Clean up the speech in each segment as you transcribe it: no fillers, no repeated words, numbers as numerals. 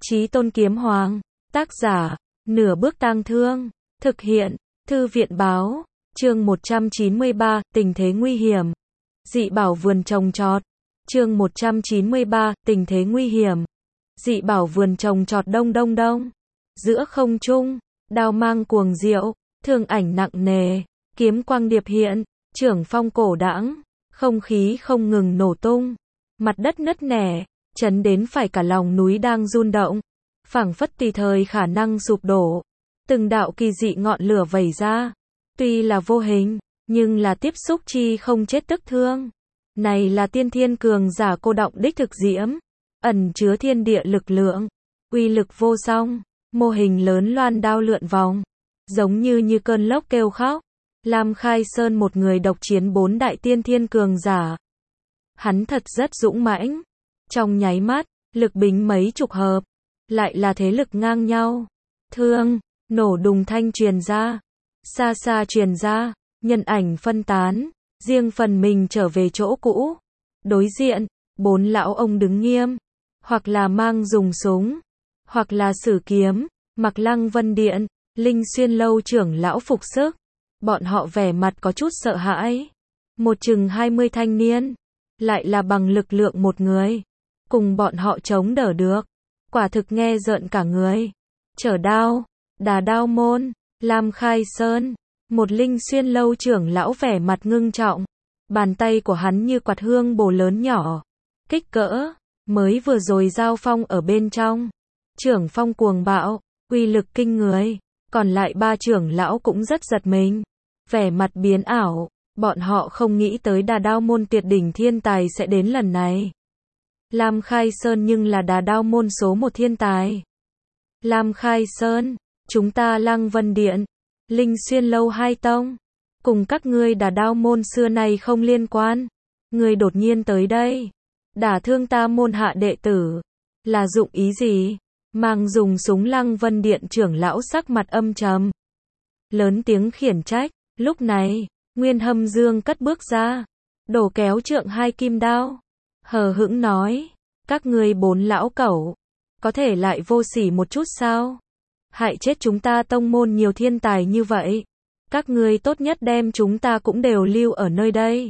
Chí Tôn Kiếm Hoàng, tác giả, Nửa Bước Tang Thương, thực hiện, Thư viện Báo, chương 193, tình thế nguy hiểm. Dị bảo vườn trồng trọt, chương 193, tình thế nguy hiểm. Dị bảo vườn trồng trọt đông đông đông. Giữa không trung, đao mang cuồng diệu, thương ảnh nặng nề, kiếm quang điệp hiện, trưởng phong cổ đãng, không khí không ngừng nổ tung. Mặt đất nứt nẻ, chấn đến phải cả lòng núi đang rung động, phảng phất tùy thời khả năng sụp đổ. Từng đạo kỳ dị ngọn lửa vẩy ra, tuy là vô hình, nhưng là tiếp xúc chi không chết tức thương. Này là tiên thiên cường giả cô động đích thực diễm, ẩn chứa thiên địa lực lượng, uy lực vô song, mô hình lớn loan đao lượn vòng, giống như cơn lốc kêu khóc. Lam Khai Sơn một người độc chiến 4 đại tiên thiên cường giả. Hắn thật rất dũng mãnh. Trong nháy mắt, lực bính mấy chục hợp, lại là thế lực ngang nhau. Thương, nổ đùng thanh truyền ra, xa xa truyền ra, nhân ảnh phân tán, riêng phần mình trở về chỗ cũ. Đối diện, 4 lão ông đứng nghiêm, hoặc là mang dùng súng, hoặc là sử kiếm, mặc Lăng Vân Điện, Linh Xuyên Lâu trưởng lão phục sức. Bọn họ vẻ mặt có chút sợ hãi. Một chừng 20 thanh niên, lại là bằng lực lượng một người, cùng bọn họ chống đỡ được. Quả thực nghe rợn cả người. Chở đao, Đà Đao Môn, Lam Khai Sơn, một Linh Xuyên Lâu trưởng lão vẻ mặt ngưng trọng. Bàn tay của hắn như quạt hương bổ lớn nhỏ, kích cỡ, mới vừa rồi giao phong ở bên trong. Trưởng phong cuồng bạo, uy lực kinh người, còn lại 3 trưởng lão cũng rất giật mình. Vẻ mặt biến ảo, bọn họ không nghĩ tới Đà Đao Môn tuyệt đỉnh thiên tài sẽ đến lần này. Lam Khai Sơn nhưng là Đà Đao Môn số 1 thiên tài. Lam Khai Sơn, chúng ta Lăng Vân Điện, Linh Xuyên Lâu hai tông, cùng các ngươi Đà Đao Môn xưa nay không liên quan. Ngươi đột nhiên tới đây, đả thương ta môn hạ đệ tử, là dụng ý gì? Mang dùng súng Lăng Vân Điện trưởng lão sắc mặt âm trầm, lớn tiếng khiển trách. Lúc này, Nguyên Hâm Dương cất bước ra, đổ kéo trượng 2 kim đao, hờ hững nói, các ngươi 4 lão cẩu, có thể lại vô sỉ một chút sao? Hại chết chúng ta tông môn nhiều thiên tài như vậy, các ngươi tốt nhất đem chúng ta cũng đều lưu ở nơi đây.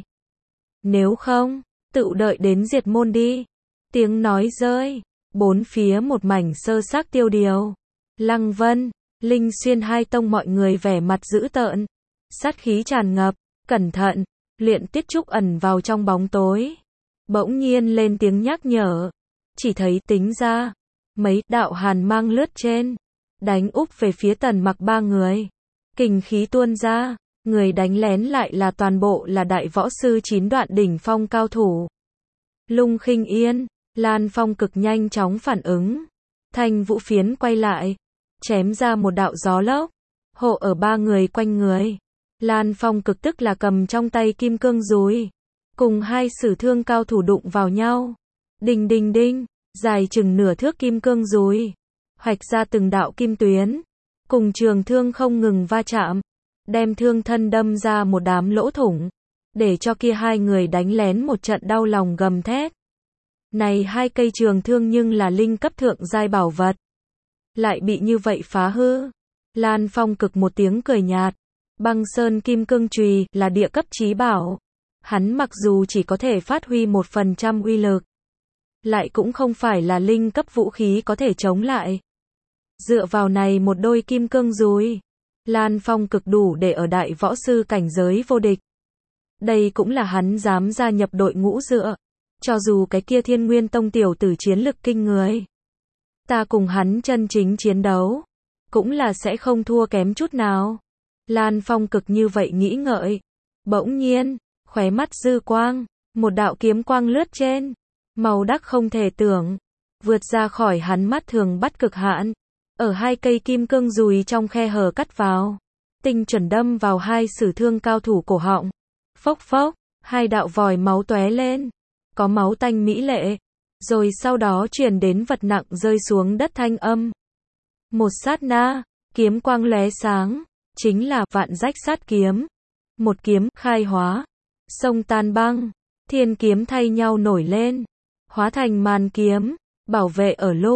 Nếu không, tự đợi đến diệt môn đi. Tiếng nói rơi, bốn phía một mảnh sơ xác tiêu điều. Lăng Vân, Linh Xuyên hai tông mọi người vẻ mặt dữ tợn, sát khí tràn ngập. Cẩn thận, Luyện Tiết Trúc ẩn vào trong bóng tối, bỗng nhiên lên tiếng nhắc nhở. Chỉ thấy tính ra, mấy đạo hàn mang lướt trên, đánh úp về phía Tần Mặc 3 người. Kình khí tuôn ra, người đánh lén lại là toàn bộ là đại võ sư 9 đoạn đỉnh phong cao thủ. Lung Khinh Yên, Lan Phong Cực nhanh chóng phản ứng. Thanh Vũ Phiến quay lại, chém ra một đạo gió lốc, hộ ở 3 người quanh người. Lan Phong Cực tức là cầm trong tay kim cương dùi, cùng 2 sử thương cao thủ đụng vào nhau. Đinh đinh đinh, dài chừng nửa thước kim cương dùi, hoạch ra từng đạo kim tuyến, cùng trường thương không ngừng va chạm, đem thương thân đâm ra một đám lỗ thủng, để cho kia 2 người đánh lén một trận đau lòng gầm thét. Này 2 cây trường thương nhưng là linh cấp thượng giai bảo vật, lại bị như vậy phá hư. Lan Phong Cực một tiếng cười nhạt. Băng Sơn Kim Cương Chùy là địa cấp chí bảo, hắn mặc dù chỉ có thể phát huy 1% uy lực, lại cũng không phải là linh cấp vũ khí có thể chống lại. Dựa vào này một đôi kim cương dùi, Lan Phong Cực đủ để ở đại võ sư cảnh giới vô địch. Đây cũng là hắn dám gia nhập đội ngũ dựa, cho dù cái kia Thiên Nguyên Tông tiểu tử chiến lực kinh người, ta cùng hắn chân chính chiến đấu, cũng là sẽ không thua kém chút nào. Lan Phong Cực như vậy nghĩ ngợi, bỗng nhiên, khóe mắt dư quang, một đạo kiếm quang lướt trên, màu đắc không thể tưởng, vượt ra khỏi hắn mắt thường bắt cực hạn, ở 2 cây kim cương dùi trong khe hở cắt vào, tinh chuẩn đâm vào 2 sử thương cao thủ cổ họng. Phốc phốc, 2 đạo vòi máu tóe lên, có máu tanh mỹ lệ, rồi sau đó truyền đến vật nặng rơi xuống đất thanh âm. Một sát na, kiếm quang lóe sáng, chính là Vạn Rách Sát Kiếm. Một kiếm khai hóa, sông tan băng, thiên kiếm thay nhau nổi lên, hóa thành màn kiếm, bảo vệ ở lung.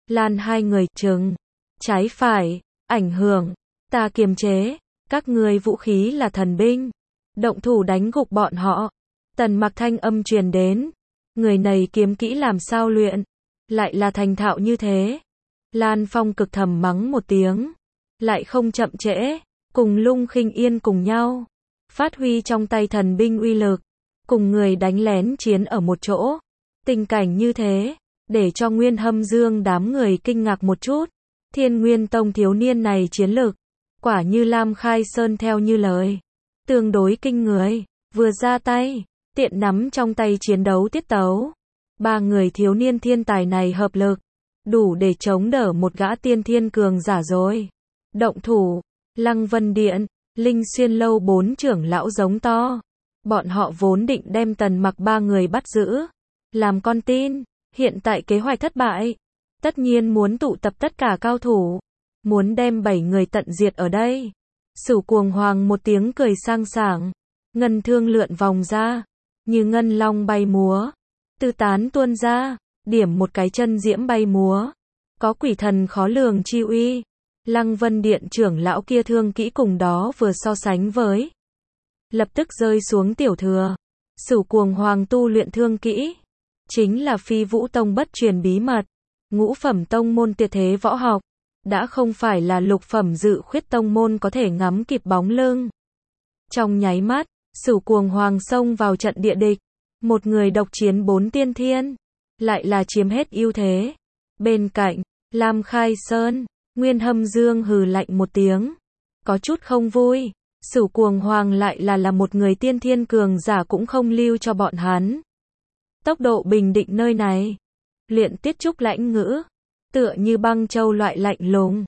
Lan hai người chừng, trái phải, ảnh hưởng, ta kiềm chế, các ngươi vũ khí là thần binh, động thủ đánh gục bọn họ. Tần Mặc thanh âm truyền đến, người này kiếm kỹ làm sao luyện, lại là thành thạo như thế. Lan Phong cực thầm mắng một tiếng, lại không chậm trễ, cùng Lung Khinh Yên cùng nhau, phát huy trong tay thần binh uy lực, cùng người đánh lén chiến ở một chỗ. Tình cảnh như thế, để cho Nguyên Hâm Dương đám người kinh ngạc một chút. Thiên Nguyên Tông thiếu niên này chiến lực, quả như Lam Khai Sơn theo như lời, tương đối kinh người, vừa ra tay, tiện nắm trong tay chiến đấu tiết tấu. Ba người thiếu niên thiên tài này hợp lực, đủ để chống đỡ một gã tiên thiên cường giả rồi. Động thủ, Lăng Vân Điện, Linh Xuyên Lâu bốn trưởng lão giống to. Bọn họ vốn định đem Tần Mặc ba người bắt giữ, làm con tin, hiện tại kế hoạch thất bại. Tất nhiên muốn tụ tập tất cả cao thủ, muốn đem 7 người tận diệt ở đây. Sửu Cuồng Hoàng một tiếng cười sang sảng, ngân thương lượn vòng ra, như ngân long bay múa, tư tán tuôn ra, điểm một cái chân diễm bay múa, có quỷ thần khó lường chi uy. Lăng Vân Điện trưởng lão kia thương kỹ cùng đó vừa so sánh với, lập tức rơi xuống tiểu thừa. Sửu Cuồng Hoàng tu luyện thương kỹ, chính là Phi Vũ Tông bất truyền bí mật, ngũ phẩm tông môn tuyệt thế võ học, đã không phải là lục phẩm dự khuyết tông môn có thể ngắm kịp bóng lưng. Trong nháy mắt, Sửu Cuồng Hoàng xông vào trận địa địch, một người độc chiến 4 tiên thiên, lại là chiếm hết ưu thế. Bên cạnh, Lam Khai Sơn, Nguyên Hâm Dương hừ lạnh một tiếng, có chút không vui. Sửu Cuồng Hoàng lại là một người tiên thiên cường giả cũng không lưu cho bọn hắn. Tốc độ bình định nơi này, luyện tiết trúc lãnh ngữ, tựa như băng châu loại lạnh lùng.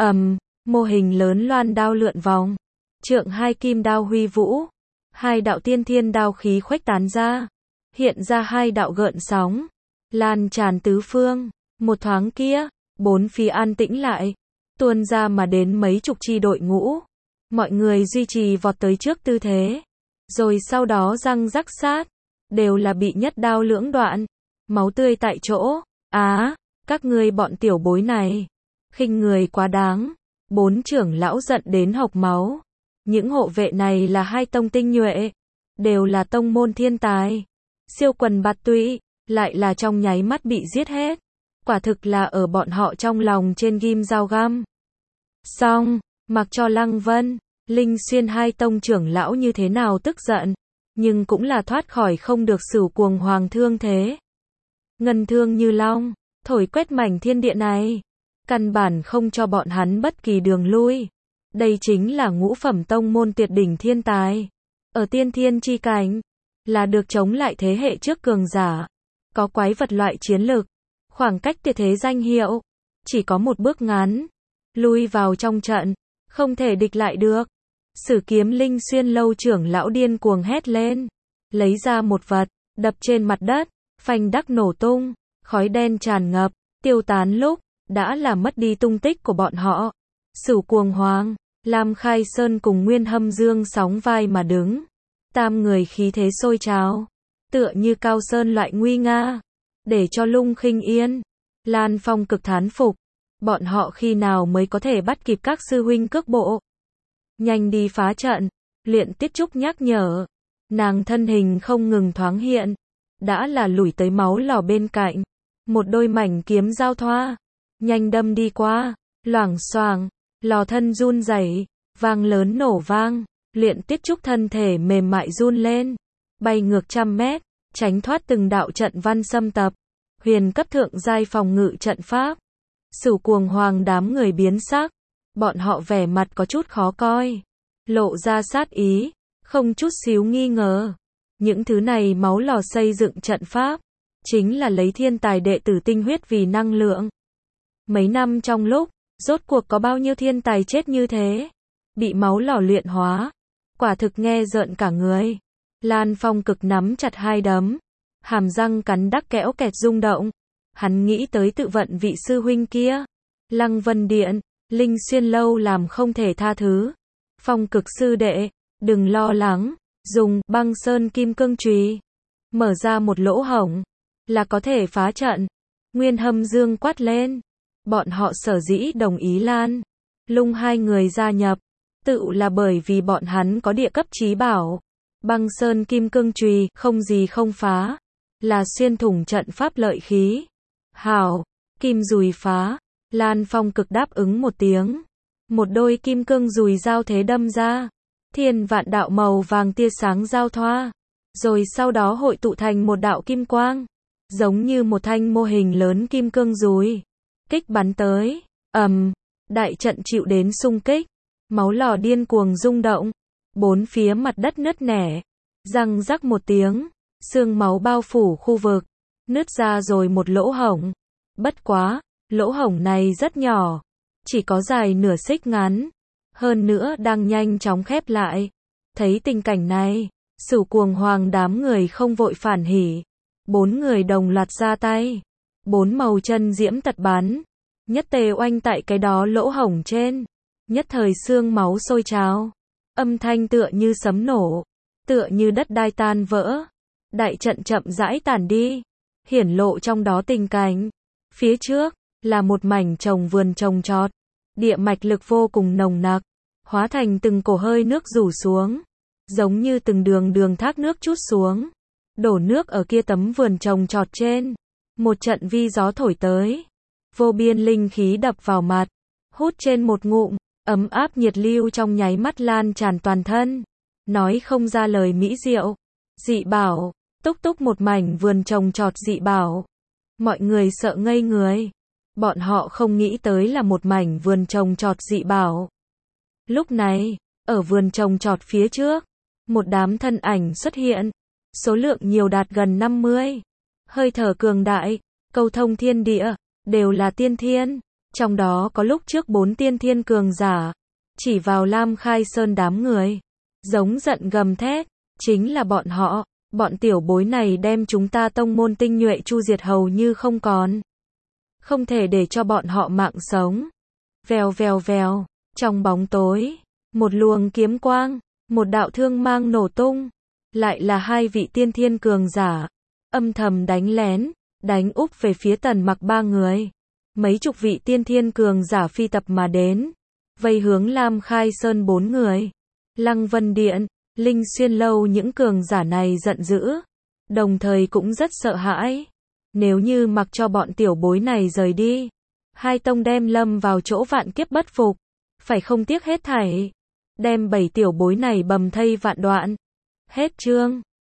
Mô hình lớn loan đao lượn vòng, trượng hai kim đao huy vũ, hai đạo tiên thiên đao khí khuếch tán ra, hiện ra hai đạo gợn sóng, lan tràn tứ phương. Một thoáng kia, bốn phía an tĩnh lại, tuôn ra mà đến mấy chục chi đội ngũ. Mọi người duy trì vọt tới trước tư thế, rồi sau đó răng rắc sát, đều là bị nhất đao lưỡng đoạn, máu tươi tại chỗ. Các ngươi bọn tiểu bối này, khinh người quá đáng. Bốn trưởng lão giận đến hộc máu. Những hộ vệ này là hai tông tinh nhuệ, đều là tông môn thiên tài, siêu quần bạt tụy, lại là trong nháy mắt bị giết hết. Quả thực là ở bọn họ trong lòng trên ghim dao găm. Xong, mặc cho Lăng Vân, Linh Xuyên hai tông trưởng lão như thế nào tức giận, nhưng cũng là thoát khỏi không được Sửu Cuồng Hoàng thương thế. Ngân thương như long, thổi quét mảnh thiên địa này, căn bản không cho bọn hắn bất kỳ đường lui. Đây chính là ngũ phẩm tông môn tuyệt đỉnh thiên tài, ở tiên thiên chi cảnh, là được chống lại thế hệ trước cường giả, có quái vật loại chiến lực, khoảng cách tuyệt thế danh hiệu, chỉ có một bước ngắn, lui vào trong trận, không thể địch lại được. Sử Kiếm Linh Xuyên Lâu trưởng lão điên cuồng hét lên, lấy ra một vật, đập trên mặt đất, phanh đắc nổ tung, khói đen tràn ngập, tiêu tán lúc, đã là mất đi tung tích của bọn họ. Sửu Cuồng Hoàng, Lam Khai Sơn cùng Nguyên Hâm Dương sóng vai mà đứng, tam người khí thế sôi trào, tựa như cao sơn loại nguy nga, để cho Lung Khinh Yên, Lan Phong cực thán phục, bọn họ khi nào mới có thể bắt kịp các sư huynh cước bộ. Nhanh đi phá trận, luyện tiết trúc nhắc nhở, nàng thân hình không ngừng thoáng hiện, đã là lủi tới máu lò bên cạnh, một đôi mảnh kiếm giao thoa, nhanh đâm đi qua, loảng xoảng, lò thân run rẩy, vang lớn nổ vang, luyện tiết trúc thân thể mềm mại run lên, bay ngược 100 mét, tránh thoát từng đạo trận văn xâm tập, huyền cấp thượng giai phòng ngự trận pháp. Sửu Cuồng Hoàng đám người biến sắc, bọn họ vẻ mặt có chút khó coi, lộ ra sát ý, không chút xíu nghi ngờ. Những thứ này máu lò xây dựng trận pháp, chính là lấy thiên tài đệ tử tinh huyết vì năng lượng. Mấy năm trong lúc, rốt cuộc có bao nhiêu thiên tài chết như thế, bị máu lò luyện hóa, quả thực nghe rợn cả người. Lan Phong cực nắm chặt hai đấm, hàm răng cắn đắc kẽo kẹt rung động, hắn nghĩ tới tự vận vị sư huynh kia. Lăng Vân Điện, Linh Xuyên Lâu làm không thể tha thứ. Phong cực sư đệ, đừng lo lắng, dùng băng sơn kim cương chùy, mở ra một lỗ hổng, là có thể phá trận. Nguyên Hâm Dương quát lên, Bọn họ sở dĩ đồng ý Lan Lung hai người gia nhập, tự là bởi vì bọn hắn có địa cấp chí bảo. Băng sơn kim cương chùy, không gì không phá, là xuyên thủng trận pháp lợi khí. Hảo, kim dùi phá, Lan Phong cực đáp ứng một tiếng. Một đôi kim cương dùi giao thế đâm ra, thiên vạn đạo màu vàng tia sáng giao thoa, rồi sau đó hội tụ thành một đạo kim quang, giống như một thanh mô hình lớn kim cương dùi, kích bắn tới, đại trận chịu đến xung kích, máu lò điên cuồng rung động, bốn phía mặt đất nứt nẻ, răng rắc một tiếng, xương máu bao phủ khu vực, nứt ra rồi một lỗ hổng. Bất quá, lỗ hổng này rất nhỏ, chỉ có dài nửa xích ngắn, hơn nữa đang nhanh chóng khép lại. Thấy tình cảnh này, Sửu Cuồng Hoàng đám người không vội phản hỉ, bốn người đồng loạt ra tay, bốn màu chân diễm tật bắn, nhất tề oanh tại cái đó lỗ hổng trên, nhất thời xương máu sôi trào, âm thanh tựa như sấm nổ, tựa như đất đai tan vỡ, đại trận chậm rãi tản đi, hiển lộ trong đó tình cảnh. Phía trước là một mảnh trồng vườn trồng trọt, địa mạch lực vô cùng nồng nặc, hóa thành từng cổ hơi nước rủ xuống, giống như từng đường đường thác nước trút xuống, đổ nước ở kia tấm vườn trồng trọt trên. Một trận vi gió thổi tới, vô biên linh khí đập vào mặt, hút trên một ngụm, ấm áp nhiệt lưu trong nháy mắt lan tràn toàn thân, nói không ra lời mỹ diệu. Dị bảo, túc túc một mảnh vườn trồng trọt dị bảo. Mọi người sợ ngây người, bọn họ không nghĩ tới là một mảnh vườn trồng trọt dị bảo. Lúc này, ở vườn trồng trọt phía trước, một đám thân ảnh xuất hiện, số lượng nhiều đạt gần 50, hơi thở cường đại, câu thông thiên địa, đều là tiên thiên, trong đó có lúc trước 4 tiên thiên cường giả, chỉ vào Lam Khai Sơn đám người, giống giận gầm thét, chính là bọn họ, bọn tiểu bối này đem chúng ta tông môn tinh nhuệ chu diệt hầu như không còn. Không thể để cho bọn họ mạng sống. Vèo vèo vèo, trong bóng tối, một luồng kiếm quang, một đạo thương mang nổ tung, lại là hai vị tiên thiên cường giả, âm thầm đánh lén, đánh úp về phía Tần Mặc ba người. Mấy chục vị tiên thiên cường giả phi tập mà đến, vây hướng Lam Khai Sơn 4 người. Lăng Vân Điện, Linh Xuyên Lâu những cường giả này giận dữ, đồng thời cũng rất sợ hãi. Nếu như mặc cho bọn tiểu bối này rời đi, hai tông đem lâm vào chỗ vạn kiếp bất phục, phải không tiếc hết thảy, đem 7 tiểu bối này bầm thây vạn đoạn. Hết chương.